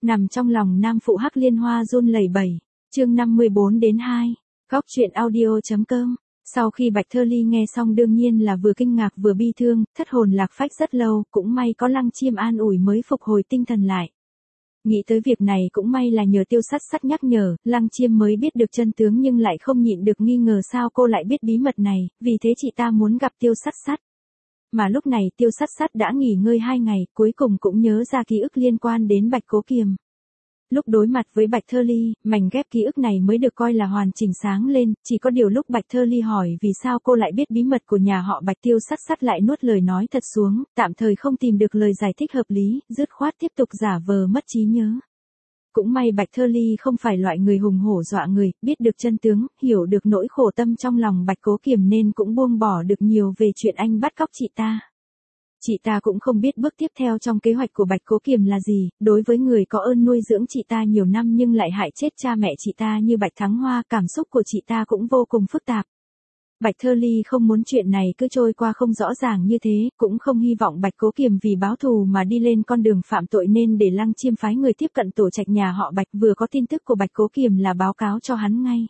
Nằm trong lòng nam phụ Hắc Liên Hoa run lẩy bẩy. Chương 54-2. Góc truyện audio.com. Sau khi Bạch Thơ Ly nghe xong đương nhiên là vừa kinh ngạc vừa bi thương, thất hồn lạc phách rất lâu, cũng may có Lăng Chiêm an ủi mới phục hồi tinh thần lại. Nghĩ tới việc này cũng may là nhờ Tiêu Sắt Sắt nhắc nhở, Lăng Chiêm mới biết được chân tướng nhưng lại không nhịn được nghi ngờ sao cô lại biết bí mật này, vì thế chị ta muốn gặp Tiêu Sắt Sắt. Mà lúc này Tiêu Sắt Sắt đã nghỉ ngơi 2 ngày, cuối cùng cũng nhớ ra ký ức liên quan đến Bạch Cố Kiềm. Lúc đối mặt với Bạch Thơ Ly, mảnh ghép ký ức này mới được coi là hoàn chỉnh sáng lên, chỉ có điều lúc Bạch Thơ Ly hỏi vì sao cô lại biết bí mật của nhà họ Bạch, Tiêu Sắt Sắt lại nuốt lời nói thật xuống, tạm thời không tìm được lời giải thích hợp lý, dứt khoát tiếp tục giả vờ mất trí nhớ. Cũng may Bạch Thơ Ly không phải loại người hùng hổ dọa người, biết được chân tướng, hiểu được nỗi khổ tâm trong lòng Bạch Cố Kiềm nên cũng buông bỏ được nhiều về chuyện anh bắt cóc chị ta. Chị ta cũng không biết bước tiếp theo trong kế hoạch của Bạch Cố Kiềm là gì, đối với người có ơn nuôi dưỡng chị ta nhiều năm nhưng lại hại chết cha mẹ chị ta như Bạch Thắng Hoa, cảm xúc của chị ta cũng vô cùng phức tạp. Bạch Thơ Ly không muốn chuyện này cứ trôi qua không rõ ràng như thế, cũng không hy vọng Bạch Cố Kiềm vì báo thù mà đi lên con đường phạm tội nên để Lăng Chiêm phái người tiếp cận tổ trạch nhà họ Bạch, vừa có tin tức của Bạch Cố Kiềm là báo cáo cho hắn ngay.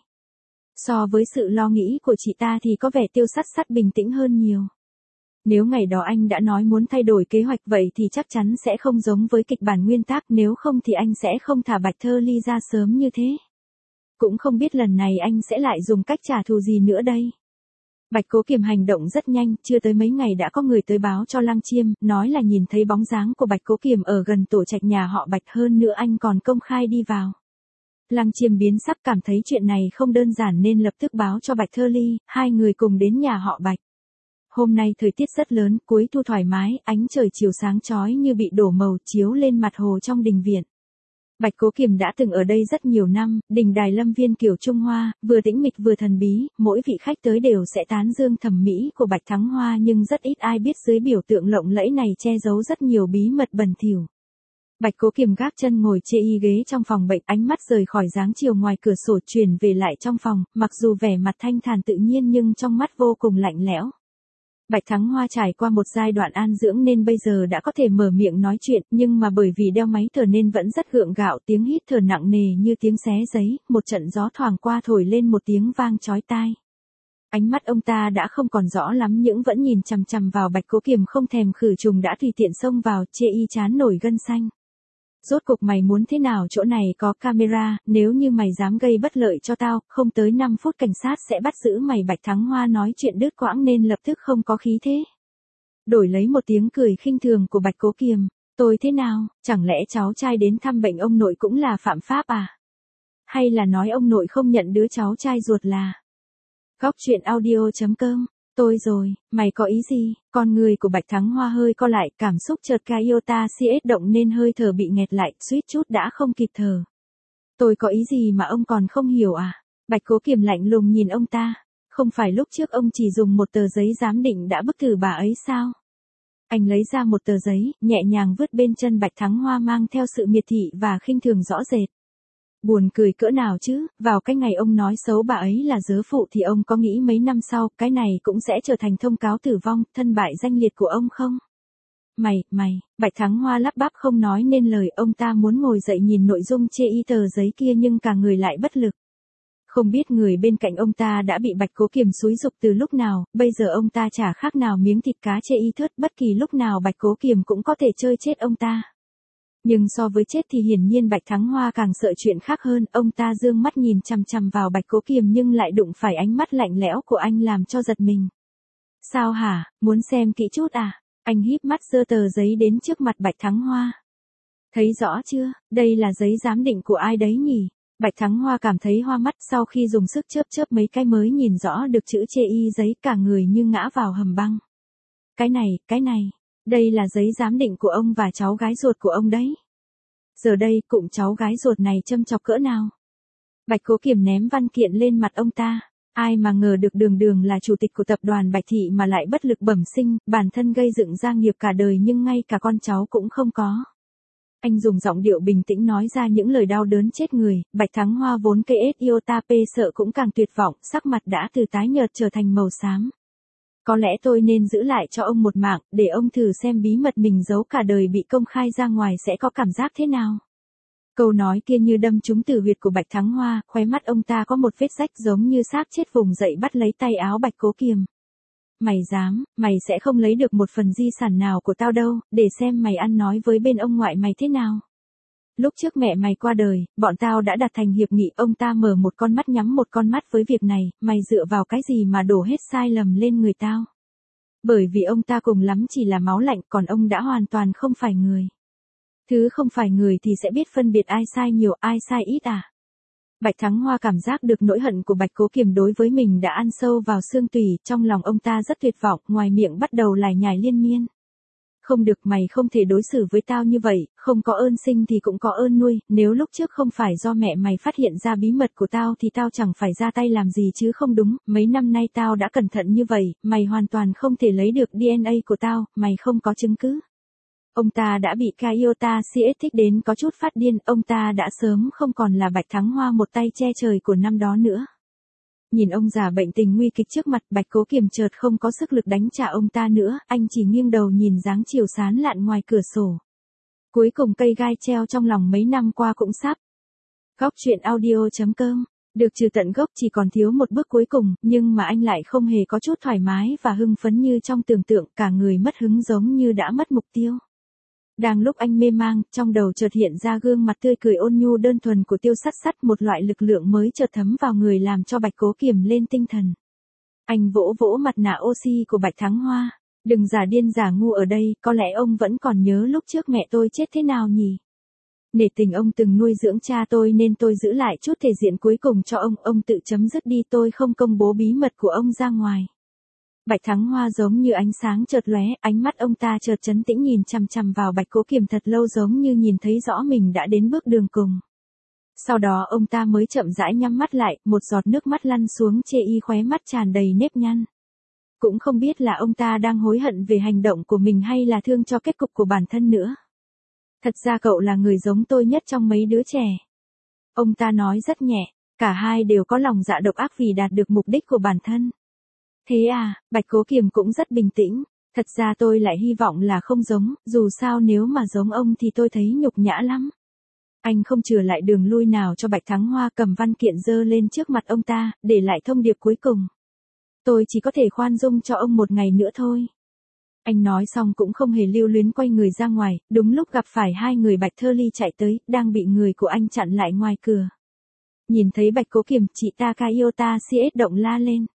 So với sự lo nghĩ của chị ta thì có vẻ Tiêu Sắt Sắt bình tĩnh hơn nhiều. Nếu ngày đó anh đã nói muốn thay đổi kế hoạch vậy thì chắc chắn sẽ không giống với kịch bản nguyên tác, nếu không thì anh sẽ không thả Bạch Thơ Ly ra sớm như thế. Cũng không biết lần này anh sẽ lại dùng cách trả thù gì nữa đây. Bạch Cố Kiềm hành động rất nhanh, chưa tới mấy ngày đã có người tới báo cho Lăng Chiêm, nói là nhìn thấy bóng dáng của Bạch Cố Kiềm ở gần tổ trạch nhà họ Bạch, hơn nữa anh còn công khai đi vào. Lăng Chiêm biến sắc, cảm thấy chuyện này không đơn giản nên lập tức báo cho Bạch Thơ Ly, hai người cùng đến nhà họ Bạch. Hôm nay thời tiết rất lớn, cuối thu thoải mái, ánh trời chiều sáng chói như bị đổ màu chiếu lên mặt hồ trong đình viện. Bạch Cố Kiềm đã từng ở đây rất nhiều năm, đình đài lâm viên kiểu Trung Hoa, vừa tĩnh mịch vừa thần bí, mỗi vị khách tới đều sẽ tán dương thẩm mỹ của Bạch Thắng Hoa nhưng rất ít ai biết dưới biểu tượng lộng lẫy này che giấu rất nhiều bí mật bẩn thỉu. Bạch Cố Kiềm gác chân ngồi chê y ghế trong phòng bệnh, ánh mắt rời khỏi dáng chiều ngoài cửa sổ chuyển về lại trong phòng, mặc dù vẻ mặt thanh thản tự nhiên nhưng trong mắt vô cùng lạnh lẽo. Bạch Thắng Hoa trải qua một giai đoạn an dưỡng nên bây giờ đã có thể mở miệng nói chuyện, nhưng mà bởi vì đeo máy thở nên vẫn rất gượng gạo, tiếng hít thở nặng nề như tiếng xé giấy, một trận gió thoảng qua thổi lên một tiếng vang chói tai. Ánh mắt ông ta đã không còn rõ lắm nhưng vẫn nhìn chằm chằm vào Bạch Cố Kiềm không thèm khử trùng đã tùy tiện xông vào, chê y chán nổi gân xanh. Rốt cục mày muốn thế nào, chỗ này có camera, nếu như mày dám gây bất lợi cho tao, không tới 5 phút cảnh sát sẽ bắt giữ mày. Bạch Thắng Hoa nói chuyện đứt quãng nên lập tức không có khí thế. Đổi lấy một tiếng cười khinh thường của Bạch Cố Kiềm, tôi thế nào, chẳng lẽ cháu trai đến thăm bệnh ông nội cũng là phạm pháp à? Hay là nói ông nội không nhận đứa cháu trai ruột là... Góc truyện audio.com. Tôi rồi, mày có ý gì? Con người của Bạch Thắng Hoa hơi co lại, cảm xúc chợt Iota CS động nên hơi thở bị nghẹt lại, suýt chút đã không kịp thở. Tôi có ý gì mà ông còn không hiểu à? Bạch Cố Kiềm lạnh lùng nhìn ông ta. Không phải lúc trước ông chỉ dùng một tờ giấy giám định đã bức tử bà ấy sao? Anh lấy ra một tờ giấy, nhẹ nhàng vứt bên chân Bạch Thắng Hoa mang theo sự miệt thị và khinh thường rõ rệt. Buồn cười cỡ nào chứ, vào cái ngày ông nói xấu bà ấy là dớ phụ thì ông có nghĩ mấy năm sau, cái này cũng sẽ trở thành thông cáo tử vong, thân bại danh liệt của ông không? Mày, Bạch Thắng Hoa lắp bắp không nói nên lời, ông ta muốn ngồi dậy nhìn nội dung chê y tờ giấy kia nhưng cả người lại bất lực. Không biết người bên cạnh ông ta đã bị Bạch Cố Kiềm xúi giục từ lúc nào, bây giờ ông ta chả khác nào miếng thịt cá chê y thớt, bất kỳ lúc nào Bạch Cố Kiềm cũng có thể chơi chết ông ta. Nhưng so với chết thì hiển nhiên Bạch Thắng Hoa càng sợ chuyện khác hơn, ông ta dương mắt nhìn chằm chằm vào Bạch Cố Kiềm nhưng lại đụng phải ánh mắt lạnh lẽo của anh làm cho giật mình. Sao hả, muốn xem kỹ chút à? Anh híp mắt giơ tờ giấy đến trước mặt Bạch Thắng Hoa. Thấy rõ chưa, đây là giấy giám định của ai đấy nhỉ? Bạch Thắng Hoa cảm thấy hoa mắt, sau khi dùng sức chớp chớp mấy cái mới nhìn rõ được chữ chê y giấy, cả người như ngã vào hầm băng. Cái này. Đây là giấy giám định của ông và cháu gái ruột của ông đấy. Giờ đây, cụm cháu gái ruột này châm chọc cỡ nào? Bạch Cố Kiềm ném văn kiện lên mặt ông ta. Ai mà ngờ được đường là chủ tịch của tập đoàn Bạch Thị mà lại bất lực bẩm sinh, bản thân gây dựng gia nghiệp cả đời nhưng ngay cả con cháu cũng không có. Anh dùng giọng điệu bình tĩnh nói ra những lời đau đớn chết người, Bạch Thắng Hoa vốn Iota sợ cũng càng tuyệt vọng, sắc mặt đã từ tái nhợt trở thành màu xám. Có lẽ tôi nên giữ lại cho ông một mạng, để ông thử xem bí mật mình giấu cả đời bị công khai ra ngoài sẽ có cảm giác thế nào. Câu nói kia như đâm trúng tử huyệt của Bạch Thắng Hoa, khóe mắt ông ta có một vết rách giống như xác chết vùng dậy bắt lấy tay áo Bạch Cố Kiềm. Mày dám, mày sẽ không lấy được một phần di sản nào của tao đâu, để xem mày ăn nói với bên ông ngoại mày thế nào. Lúc trước mẹ mày qua đời, bọn tao đã đặt thành hiệp nghị, ông ta mở một con mắt nhắm một con mắt với việc này, mày dựa vào cái gì mà đổ hết sai lầm lên người tao. Bởi vì ông ta cùng lắm chỉ là máu lạnh, còn ông đã hoàn toàn không phải người. Thứ không phải người thì sẽ biết phân biệt ai sai nhiều, ai sai ít à. Bạch Thắng Hoa cảm giác được nỗi hận của Bạch Cố Kiềm đối với mình đã ăn sâu vào xương tủy, trong lòng ông ta rất tuyệt vọng, ngoài miệng bắt đầu lải nhải liên miên. Không được, mày không thể đối xử với tao như vậy, không có ơn sinh thì cũng có ơn nuôi, nếu lúc trước không phải do mẹ mày phát hiện ra bí mật của tao thì tao chẳng phải ra tay làm gì chứ không đúng, mấy năm nay tao đã cẩn thận như vậy, mày hoàn toàn không thể lấy được DNA của tao, mày không có chứng cứ. Ông ta đã bị Kyota CS thích đến có chút phát điên, ông ta đã sớm không còn là Bạch Thắng Hoa một tay che trời của năm đó nữa. Nhìn ông già bệnh tình nguy kịch trước mặt, Bạch Cố Kiềm chợt không có sức lực đánh trả ông ta nữa, anh chỉ nghiêng đầu nhìn dáng chiều sán lạn ngoài cửa sổ. Cuối cùng cây gai treo trong lòng mấy năm qua cũng sắp. Góc truyện audio.com, được trừ tận gốc chỉ còn thiếu một bước cuối cùng, nhưng mà anh lại không hề có chút thoải mái và hưng phấn như trong tưởng tượng, cả người mất hứng giống như đã mất mục tiêu. Đang lúc anh mê mang, trong đầu chợt hiện ra gương mặt tươi cười ôn nhu đơn thuần của Tiêu Sắt Sắt, một loại lực lượng mới chợt thấm vào người làm cho Bạch Cố Kiềm lên tinh thần. Anh vỗ vỗ mặt nạ oxy của Bạch Thắng Hoa. Đừng giả điên giả ngu ở đây, có lẽ ông vẫn còn nhớ lúc trước mẹ tôi chết thế nào nhỉ? Nể tình ông từng nuôi dưỡng cha tôi nên tôi giữ lại chút thể diện cuối cùng cho ông tự chấm dứt đi, tôi không công bố bí mật của ông ra ngoài. Bạch Thắng Hoa giống như ánh sáng chợt lóe, ánh mắt ông ta chợt trấn tĩnh nhìn chằm chằm vào Bạch Cố Kiềm thật lâu giống như nhìn thấy rõ mình đã đến bước đường cùng. Sau đó ông ta mới chậm rãi nhắm mắt lại, một giọt nước mắt lăn xuống chê y, khóe mắt tràn đầy nếp nhăn. Cũng không biết là ông ta đang hối hận về hành động của mình hay là thương cho kết cục của bản thân nữa. Thật ra cậu là người giống tôi nhất trong mấy đứa trẻ. Ông ta nói rất nhẹ, cả hai đều có lòng dạ độc ác vì đạt được mục đích của bản thân. Thế à, Bạch Cố Kiềm cũng rất bình tĩnh. Thật ra tôi lại hy vọng là không giống, dù sao nếu mà giống ông thì tôi thấy nhục nhã lắm. Anh không chừa lại đường lui nào cho Bạch Thắng Hoa, cầm văn kiện giơ lên trước mặt ông ta, để lại thông điệp cuối cùng. Tôi chỉ có thể khoan dung cho ông một ngày nữa thôi. Anh nói xong cũng không hề lưu luyến quay người ra ngoài, đúng lúc gặp phải hai người Bạch Thơ Ly chạy tới, đang bị người của anh chặn lại ngoài cửa. Nhìn thấy Bạch Cố Kiềm, chị Takayota CS động la lên.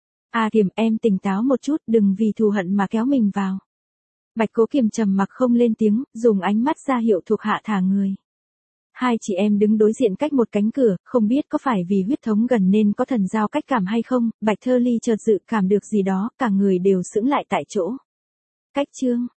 À Kiềm, em tỉnh táo một chút, đừng vì thù hận mà kéo mình vào. Bạch Cố Kiềm trầm mặc không lên tiếng, dùng ánh mắt ra hiệu thuộc hạ thả người. Hai chị em đứng đối diện cách một cánh cửa, không biết có phải vì huyết thống gần nên có thần giao cách cảm hay không, Bạch Thơ Ly chợt dự cảm được gì đó, cả người đều sững lại tại chỗ. Cách chương